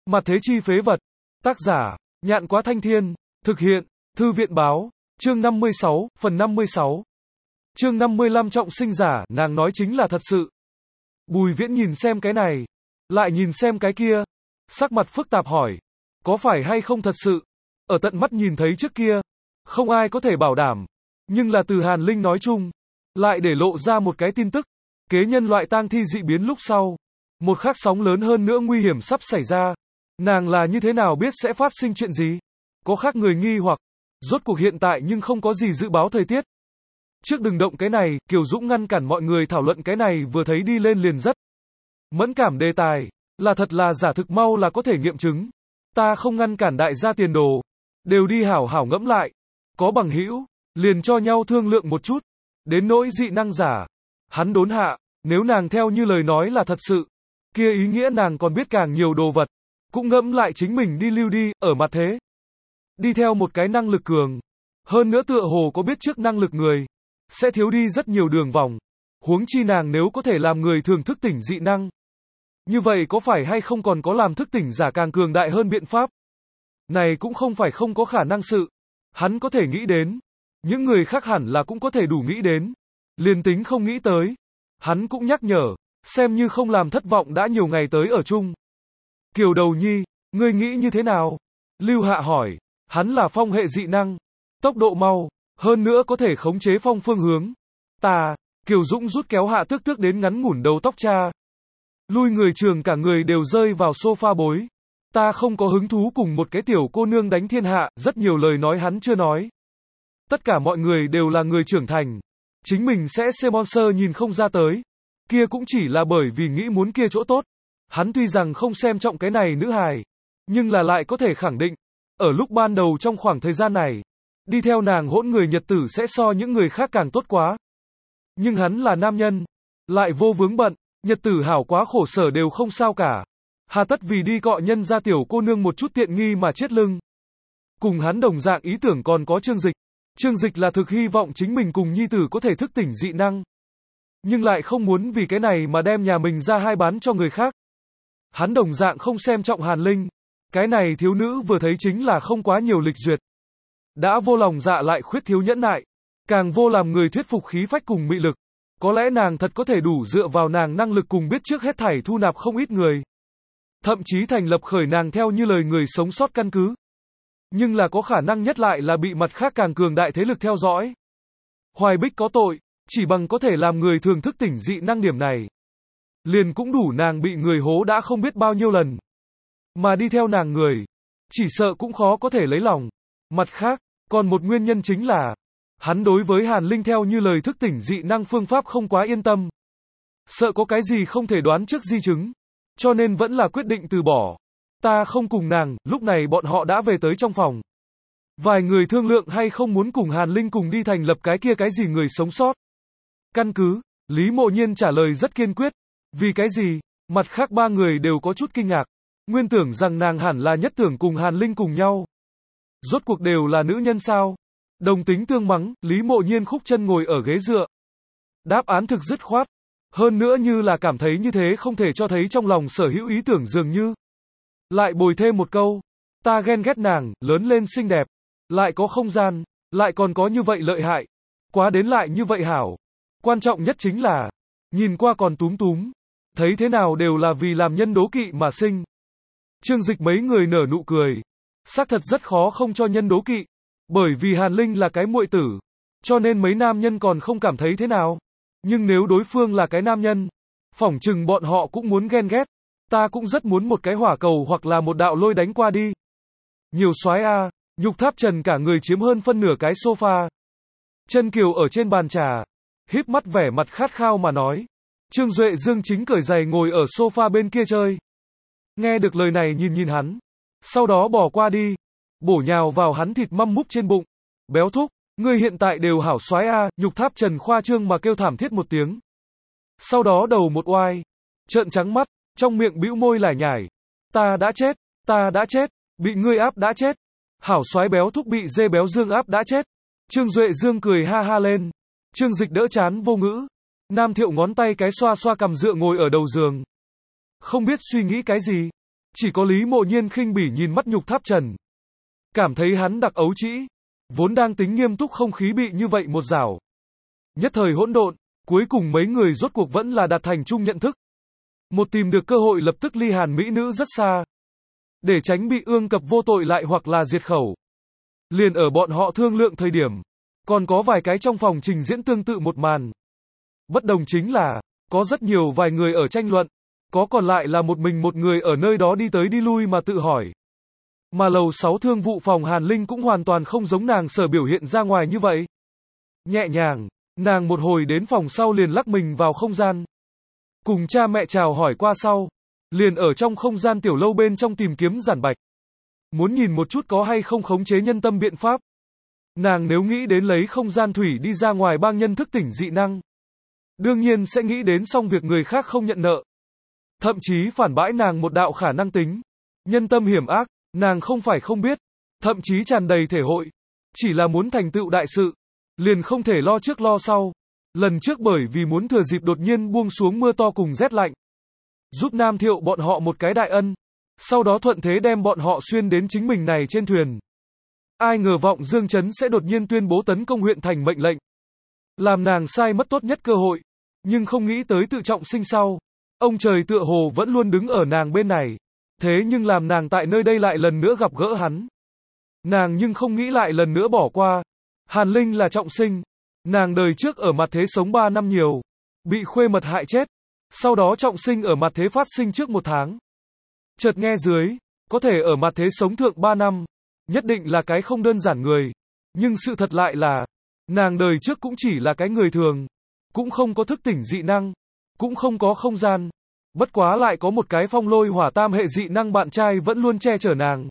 Mặt thế chi phế vật. Tác giả, Nhạn Quá Thanh Thiên. Thực hiện, Thư viện Báo. Chương 56, phần 56. Chương 55 trọng sinh giả, nàng nói chính là thật sự. Bùi Viễn nhìn xem cái này, lại nhìn xem cái kia. Sắc mặt phức tạp hỏi, có phải hay không thật sự? Ở tận mắt nhìn thấy trước kia, không ai có thể bảo đảm. Nhưng là từ Hàn Linh nói chung, lại để lộ ra một cái tin tức. Kế nhân loại tang thi dị biến lúc sau, một khắc sóng lớn hơn nữa nguy hiểm sắp xảy ra. Nàng là như thế nào biết sẽ phát sinh chuyện gì? Có khác người nghi hoặc, rốt cuộc hiện tại nhưng không có gì dự báo thời tiết. Trước đừng động cái này, Kiều Dũng ngăn cản mọi người thảo luận cái này vừa thấy đi lên liền rất mẫn cảm đề tài, là thật là giả thực mau là có thể nghiệm chứng. Ta không ngăn cản đại gia tiền đồ, đều đi hảo hảo ngẫm lại. Có bằng hữu, liền cho nhau thương lượng một chút. Đến nỗi dị năng giả, hắn đốn hạ, nếu nàng theo như lời nói là thật sự, kia ý nghĩa nàng còn biết càng nhiều đồ vật. Cũng ngẫm lại chính mình đi lưu đi, ở mặt thế. Đi theo một cái năng lực cường. Hơn nữa tựa hồ có biết trước năng lực người, sẽ thiếu đi rất nhiều đường vòng. Huống chi nàng nếu có thể làm người thường thức tỉnh dị năng. Như vậy có phải hay không còn có làm thức tỉnh giả càng cường đại hơn biện pháp? Này cũng không phải không có khả năng sự. Hắn có thể nghĩ đến. Những người khác hẳn là cũng có thể đủ nghĩ đến. Liền tính không nghĩ tới. Hắn cũng nhắc nhở, xem như không làm thất vọng đã nhiều ngày tới ở chung. Kiều Đầu Nhi, ngươi nghĩ như thế nào? Lưu Hạ hỏi, hắn là phong hệ dị năng, tốc độ mau, hơn nữa có thể khống chế phong phương hướng. Kiều Dũng rút kéo Hạ Tước Tước đến ngắn ngủn đầu tóc cha. Lui người trường cả người đều rơi vào sofa bối. Ta không có hứng thú cùng một cái tiểu cô nương đánh thiên hạ, rất nhiều lời nói hắn chưa nói. Tất cả mọi người đều là người trưởng thành. Chính mình sẽ sponsor nhìn không ra tới. Kia cũng chỉ là bởi vì nghĩ muốn kia chỗ tốt. Hắn tuy rằng không xem trọng cái này nữ hài, nhưng là lại có thể khẳng định, ở lúc ban đầu trong khoảng thời gian này, đi theo nàng hỗn người nhật tử sẽ so những người khác càng tốt quá. Nhưng hắn là nam nhân, lại vô vướng bận, nhật tử hảo quá khổ sở đều không sao cả. Hà tất vì đi cọ nhân ra tiểu cô nương một chút tiện nghi mà chết lưng. Cùng hắn đồng dạng ý tưởng còn có Trương Dịch. Trương Dịch là thực hy vọng chính mình cùng nhi tử có thể thức tỉnh dị năng. Nhưng lại không muốn vì cái này mà đem nhà mình ra hai bán cho người khác. Hắn đồng dạng không xem trọng Hàn Linh. Cái này thiếu nữ vừa thấy chính là không quá nhiều lịch duyệt. Đã vô lòng dạ lại khuyết thiếu nhẫn nại. Càng vô làm người thuyết phục khí phách cùng mị lực. Có lẽ nàng thật có thể đủ dựa vào nàng năng lực cùng biết trước hết thảy thu nạp không ít người. Thậm chí thành lập khởi nàng theo như lời người sống sót căn cứ. Nhưng là có khả năng nhất lại là bị mặt khác càng cường đại thế lực theo dõi. Hoài Bích có tội, chỉ bằng có thể làm người thường thức tỉnh dị năng điểm này. Liền cũng đủ nàng bị người hố đã không biết bao nhiêu lần. Mà đi theo nàng người, chỉ sợ cũng khó có thể lấy lòng. Mặt khác, còn một nguyên nhân chính là, hắn đối với Hàn Linh theo như lời thức tỉnh dị năng phương pháp không quá yên tâm. Sợ có cái gì không thể đoán trước di chứng. Cho nên vẫn là quyết định từ bỏ. Ta không cùng nàng, lúc này bọn họ đã về tới trong phòng. Vài người thương lượng hay không muốn cùng Hàn Linh cùng đi thành lập cái kia cái gì người sống sót. Căn cứ, Lý Mộ Nhiên trả lời rất kiên quyết. Vì cái gì? Mặt khác ba người đều có chút kinh ngạc. Nguyên tưởng rằng nàng hẳn là nhất tưởng cùng Hàn Linh cùng nhau. Rốt cuộc đều là nữ nhân sao? Đồng tính tương mắng, Lý Mộ Nhiên khúc chân ngồi ở ghế dựa. Đáp án thực dứt khoát. Hơn nữa như là cảm thấy như thế không thể cho thấy trong lòng sở hữu ý tưởng dường như. Lại bồi thêm một câu. Ta ghen ghét nàng, lớn lên xinh đẹp. Lại có không gian. Lại còn có như vậy lợi hại. Quá đến lại như vậy hảo. Quan trọng nhất chính là, nhìn qua còn túm túm. Thấy thế nào đều là vì làm nhân đố kỵ mà sinh. Trương Dịch mấy người nở nụ cười. Xác thật rất khó không cho nhân đố kỵ. Bởi vì Hàn Linh là cái muội tử. Cho nên mấy nam nhân còn không cảm thấy thế nào. Nhưng nếu đối phương là cái nam nhân, phỏng chừng bọn họ cũng muốn ghen ghét. Ta cũng rất muốn một cái hỏa cầu hoặc là một đạo lôi đánh qua đi. Nhiều soái a, Nhục Tháp Trần cả người chiếm hơn phân nửa cái sofa. Chân Kiều ở trên bàn trà, híp mắt vẻ mặt khát khao mà nói. Trương Duệ Dương chính cởi giày ngồi ở sofa bên kia chơi. Nghe được lời này nhìn hắn. Sau đó bỏ qua đi. Bổ nhào vào hắn thịt măm múc trên bụng. Béo thúc, ngươi hiện tại đều hảo soái a, Nhục Tháp Trần khoa trương mà kêu thảm thiết một tiếng. Sau đó đầu một oai. Trợn trắng mắt, trong miệng bĩu môi lải nhải. Ta đã chết, bị ngươi áp đã chết. Hảo soái béo thúc bị dê béo Dương áp đã chết. Trương Duệ Dương cười ha ha lên. Trương Dịch đỡ chán vô ngữ. Nam Thiệu ngón tay cái xoa xoa cằm dựa ngồi ở đầu giường. Không biết suy nghĩ cái gì. Chỉ có Lý Mộ Nhiên khinh bỉ nhìn mắt Nhục Tháp Trần. Cảm thấy hắn đặc ấu trĩ. Vốn đang tính nghiêm túc không khí bị như vậy một rảo. Nhất thời hỗn độn, cuối cùng mấy người rốt cuộc vẫn là đạt thành chung nhận thức. Một tìm được cơ hội lập tức ly Hàn mỹ nữ rất xa. Để tránh bị ương cập vô tội lại hoặc là diệt khẩu. Liền ở bọn họ thương lượng thời điểm. Còn có vài cái trong phòng trình diễn tương tự một màn. Bất đồng chính là, có rất nhiều vài người ở tranh luận. Có còn lại là một mình một người ở nơi đó đi tới đi lui mà tự hỏi. Mà lầu 6 thương vụ phòng Hàn Linh cũng hoàn toàn không giống nàng sở biểu hiện ra ngoài như vậy. Nhẹ nhàng, nàng một hồi đến phòng sau liền lắc mình vào không gian. Cùng cha mẹ chào hỏi qua sau. Liền ở trong không gian tiểu lâu bên trong tìm kiếm giản bạch. Muốn nhìn một chút có hay không khống chế nhân tâm biện pháp. Nàng nếu nghĩ đến lấy không gian thủy đi ra ngoài bang nhân thức tỉnh dị năng. Đương nhiên sẽ nghĩ đến xong việc người khác không nhận nợ. Thậm chí phản bãi nàng một đạo khả năng tính. Nhân tâm hiểm ác, nàng không phải không biết. Thậm chí tràn đầy thể hội. Chỉ là muốn thành tựu đại sự. Liền không thể lo trước lo sau. Lần trước bởi vì muốn thừa dịp đột nhiên buông xuống mưa to cùng rét lạnh. Giúp Nam Thiệu bọn họ một cái đại ân. Sau đó thuận thế đem bọn họ xuyên đến chính mình này trên thuyền. Ai ngờ vọng Dương Trấn sẽ đột nhiên tuyên bố tấn công huyện thành mệnh lệnh. Làm nàng sai mất tốt nhất cơ hội. Nhưng không nghĩ tới tự trọng sinh sau. Ông trời tựa hồ vẫn luôn đứng ở nàng bên này. Thế nhưng làm nàng tại nơi đây lại lần nữa gặp gỡ hắn. Nàng nhưng không nghĩ lại lần nữa bỏ qua. Hàn Linh là trọng sinh. Nàng đời trước ở mặt thế sống 3 năm nhiều. Bị khuê mật hại chết. Sau đó trọng sinh ở mặt thế phát sinh trước 1 tháng. Chợt nghe dưới, có thể ở mặt thế sống thượng 3 năm. Nhất định là cái không đơn giản người. Nhưng sự thật lại là, nàng đời trước cũng chỉ là cái người thường. Cũng không có thức tỉnh dị năng. Cũng không có không gian. Bất quá lại có một cái phong lôi hỏa tam hệ dị năng bạn trai vẫn luôn che chở nàng.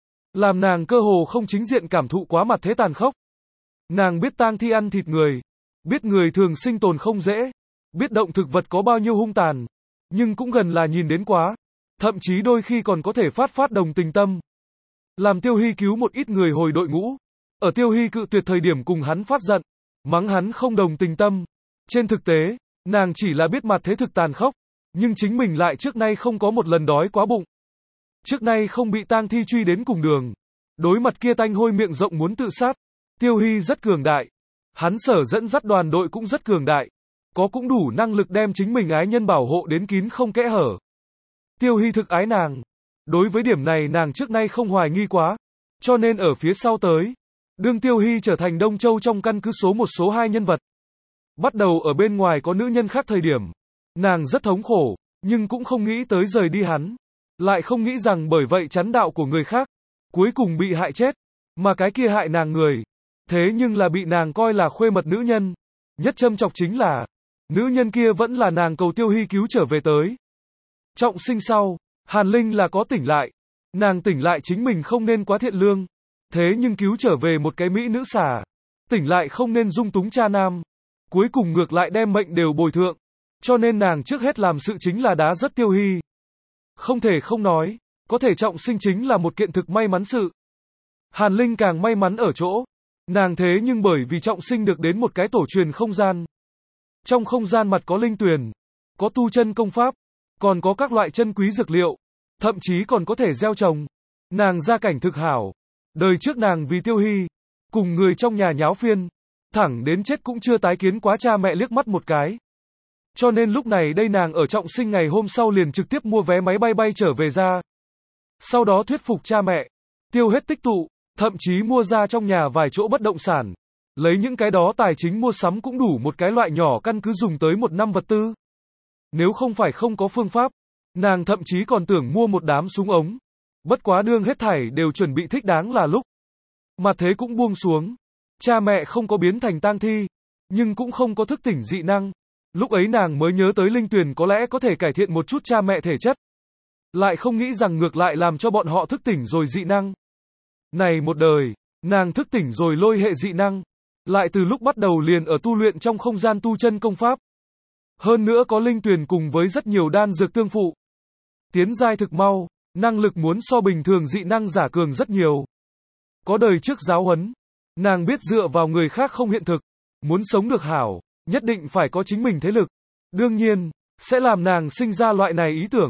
Làm nàng cơ hồ không chính diện cảm thụ quá mặt thế tàn khốc. Nàng biết tang thi ăn thịt người. Biết người thường sinh tồn không dễ. Biết động thực vật có bao nhiêu hung tàn. Nhưng cũng gần là nhìn đến quá. Thậm chí đôi khi còn có thể phát đồng tình tâm. Làm Tiêu Hy cứu một ít người hồi đội ngũ. Ở Tiêu Hy cự tuyệt thời điểm cùng hắn phát giận. Mắng hắn không đồng tình tâm. Trên thực tế, nàng chỉ là biết mặt thế thực tàn khốc. Nhưng chính mình lại trước nay không có một lần đói quá bụng. Trước nay không bị tang thi truy đến cùng đường. Đối mặt kia tanh hôi miệng rộng muốn tự sát. Tiêu Hy rất cường đại. Hắn sở dẫn dắt đoàn đội cũng rất cường đại. Có cũng đủ năng lực đem chính mình ái nhân bảo hộ đến kín không kẽ hở. Tiêu Hy thực ái nàng. Đối với điểm này nàng trước nay không hoài nghi quá. Cho nên ở phía sau tới. Đương Tiêu Hy trở thành Đông Châu trong căn cứ số 1 số 2 nhân vật. Bắt đầu ở bên ngoài có nữ nhân khác thời điểm. Nàng rất thống khổ. Nhưng cũng không nghĩ tới rời đi hắn. Lại không nghĩ rằng bởi vậy chắn đạo của người khác. Cuối cùng bị hại chết. Mà cái kia hại nàng người. Thế nhưng là bị nàng coi là khuê mật nữ nhân. Nhất châm chọc chính là. Nữ nhân kia vẫn là nàng cầu Tiêu Hy cứu trở về tới. Trọng sinh sau, Hàn Linh là có tỉnh lại. Nàng tỉnh lại chính mình không nên quá thiện lương. Thế nhưng cứu trở về một cái mỹ nữ xà. Tỉnh lại không nên dung túng cha nam. Cuối cùng ngược lại đem mệnh đều bồi thượng. Cho nên nàng trước hết làm sự chính là đá rất Tiêu Hy. Không thể không nói, có thể trọng sinh chính là một kiện thực may mắn sự. Hàn Linh càng may mắn ở chỗ. Nàng thế nhưng bởi vì trọng sinh được đến một cái tổ truyền không gian. Trong không gian mặt có linh tuyền, có tu chân công pháp, còn có các loại chân quý dược liệu, thậm chí còn có thể gieo trồng. Nàng gia cảnh thực hảo. Đời trước nàng vì Tiêu Hy, cùng người trong nhà nháo phiên, thẳng đến chết cũng chưa tái kiến quá cha mẹ liếc mắt một cái. Cho nên lúc này đây nàng ở trọng sinh ngày hôm sau liền trực tiếp mua vé máy bay bay trở về ra. Sau đó thuyết phục cha mẹ, tiêu hết tích tụ, thậm chí mua ra trong nhà vài chỗ bất động sản. Lấy những cái đó tài chính mua sắm cũng đủ một cái loại nhỏ căn cứ dùng tới 1 năm vật tư. Nếu không phải không có phương pháp, nàng thậm chí còn tưởng mua một đám súng ống. Bất quá đương hết thảy đều chuẩn bị thích đáng là lúc. Mà thế cũng buông xuống. Cha mẹ không có biến thành tang thi, nhưng cũng không có thức tỉnh dị năng. Lúc ấy nàng mới nhớ tới linh tuyền có lẽ có thể cải thiện một chút cha mẹ thể chất. Lại không nghĩ rằng ngược lại làm cho bọn họ thức tỉnh rồi dị năng. Này một đời, nàng thức tỉnh rồi lôi hệ dị năng. Lại từ lúc bắt đầu liền ở tu luyện trong không gian tu chân công pháp. Hơn nữa có linh tuyền cùng với rất nhiều đan dược tương phụ. Tiến giai thực mau, năng lực muốn so bình thường dị năng giả cường rất nhiều. Có đời trước giáo huấn, nàng biết dựa vào người khác không hiện thực. Muốn sống được hảo, nhất định phải có chính mình thế lực. Đương nhiên, sẽ làm nàng sinh ra loại này ý tưởng.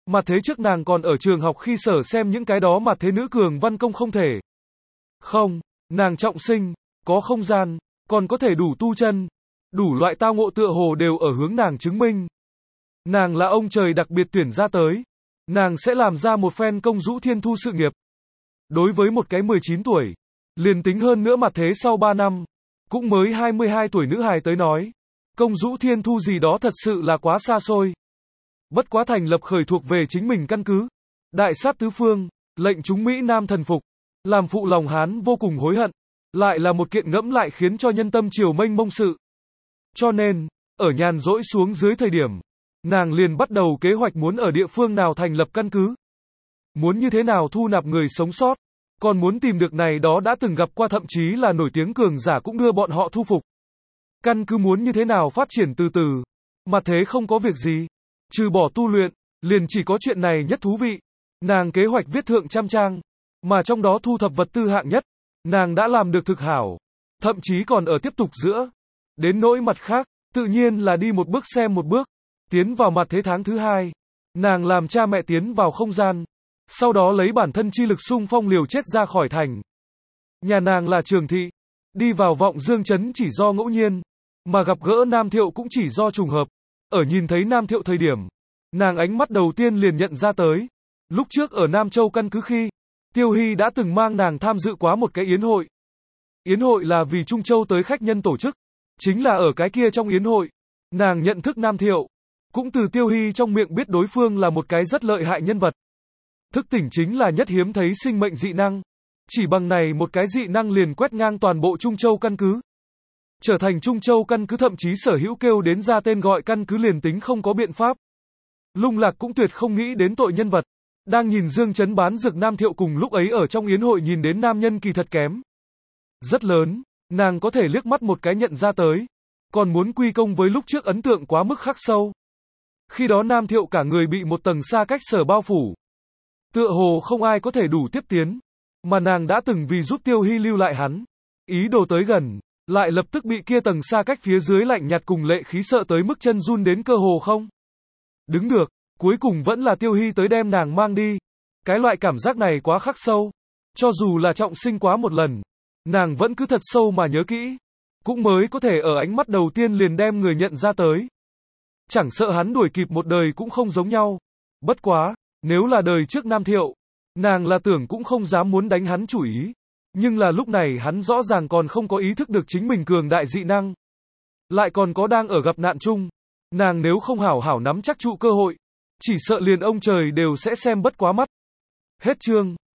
Mà thế trước nàng còn ở trường học khi sở xem những cái đó mà thế nữ cường văn công không thể. Không, nàng trọng sinh, có không gian, còn có thể đủ tu chân, đủ loại tao ngộ tựa hồ đều ở hướng nàng chứng minh. Nàng là ông trời đặc biệt tuyển ra tới. Nàng sẽ làm ra một phen công dũ thiên thu sự nghiệp. Đối với một cái 19 tuổi, liền tính hơn nữa mà thế sau 3 năm, cũng mới 22 tuổi nữ hài tới nói, công dũ thiên thu gì đó thật sự là quá xa xôi. Bất quá thành lập khởi thuộc về chính mình căn cứ. Đại sát tứ phương, lệnh chúng Mỹ Nam thần phục, làm phụ lòng Hán vô cùng hối hận, lại là một kiện ngẫm lại khiến cho nhân tâm triều mênh mông sự. Cho nên, ở nhàn rỗi xuống dưới thời điểm, nàng liền bắt đầu kế hoạch muốn ở địa phương nào thành lập căn cứ. Muốn như thế nào thu nạp người sống sót, còn muốn tìm được này đó đã từng gặp qua thậm chí là nổi tiếng cường giả cũng đưa bọn họ thu phục. Căn cứ muốn như thế nào phát triển từ từ, mà thế không có việc gì, trừ bỏ tu luyện, liền chỉ có chuyện này nhất thú vị. Nàng kế hoạch viết thượng trăm trang, mà trong đó thu thập vật tư hạng nhất, nàng đã làm được thực hảo, thậm chí còn ở tiếp tục giữa. Đến nỗi mặt khác, tự nhiên là đi một bước xem một bước, tiến vào mặt thế tháng thứ 2, nàng làm cha mẹ tiến vào không gian, sau đó lấy bản thân chi lực xung phong liều chết ra khỏi thành. Nhà nàng là Trường Thị, đi vào Vọng Dương trấn chỉ do ngẫu nhiên, mà gặp gỡ Nam Thiệu cũng chỉ do trùng hợp. Ở nhìn thấy Nam Thiệu thời điểm, nàng ánh mắt đầu tiên liền nhận ra tới. Lúc trước ở Nam Châu căn cứ khi, Tiêu Hy đã từng mang nàng tham dự quá một cái yến hội. Yến hội là vì Trung Châu tới khách nhân tổ chức, chính là ở cái kia trong yến hội, nàng nhận thức Nam Thiệu, cũng từ Tiêu Hy trong miệng biết đối phương là một cái rất lợi hại nhân vật. Thức tỉnh chính là nhất hiếm thấy sinh mệnh dị năng, chỉ bằng này một cái dị năng liền quét ngang toàn bộ Trung Châu căn cứ. Trở thành Trung Châu căn cứ thậm chí sở hữu kêu đến ra tên gọi căn cứ liền tính không có biện pháp. Lung Lạc cũng tuyệt không nghĩ đến tội nhân vật. Đang nhìn Dương Trấn bán dược Nam Thiệu cùng lúc ấy ở trong yến hội nhìn đến nam nhân kỳ thật kém rất lớn, nàng có thể liếc mắt một cái nhận ra tới, còn muốn quy công với lúc trước ấn tượng quá mức khắc sâu. Khi đó Nam Thiệu cả người bị một tầng xa cách sở bao phủ, tựa hồ không ai có thể đủ tiếp tiến, mà nàng đã từng vì giúp Tiêu Hy lưu lại hắn, ý đồ tới gần, lại lập tức bị kia tầng xa cách phía dưới lạnh nhạt cùng lệ khí sợ tới mức chân run đến cơ hồ không đứng được. Cuối cùng vẫn là Tiêu Hy tới đem nàng mang đi. Cái loại cảm giác này quá khắc sâu. Cho dù là trọng sinh quá một lần, nàng vẫn cứ thật sâu mà nhớ kỹ. Cũng mới có thể ở ánh mắt đầu tiên liền đem người nhận ra tới. Chẳng sợ hắn đuổi kịp một đời cũng không giống nhau. Bất quá, nếu là đời trước Nam Thiệu, nàng là tưởng cũng không dám muốn đánh hắn chủ ý. Nhưng là lúc này hắn rõ ràng còn không có ý thức được chính mình cường đại dị năng. Lại còn có đang ở gặp nạn chung. Nàng nếu không hảo hảo nắm chắc trụ cơ hội, chỉ sợ liền ông trời đều sẽ xem bất quá mắt. Hết chương.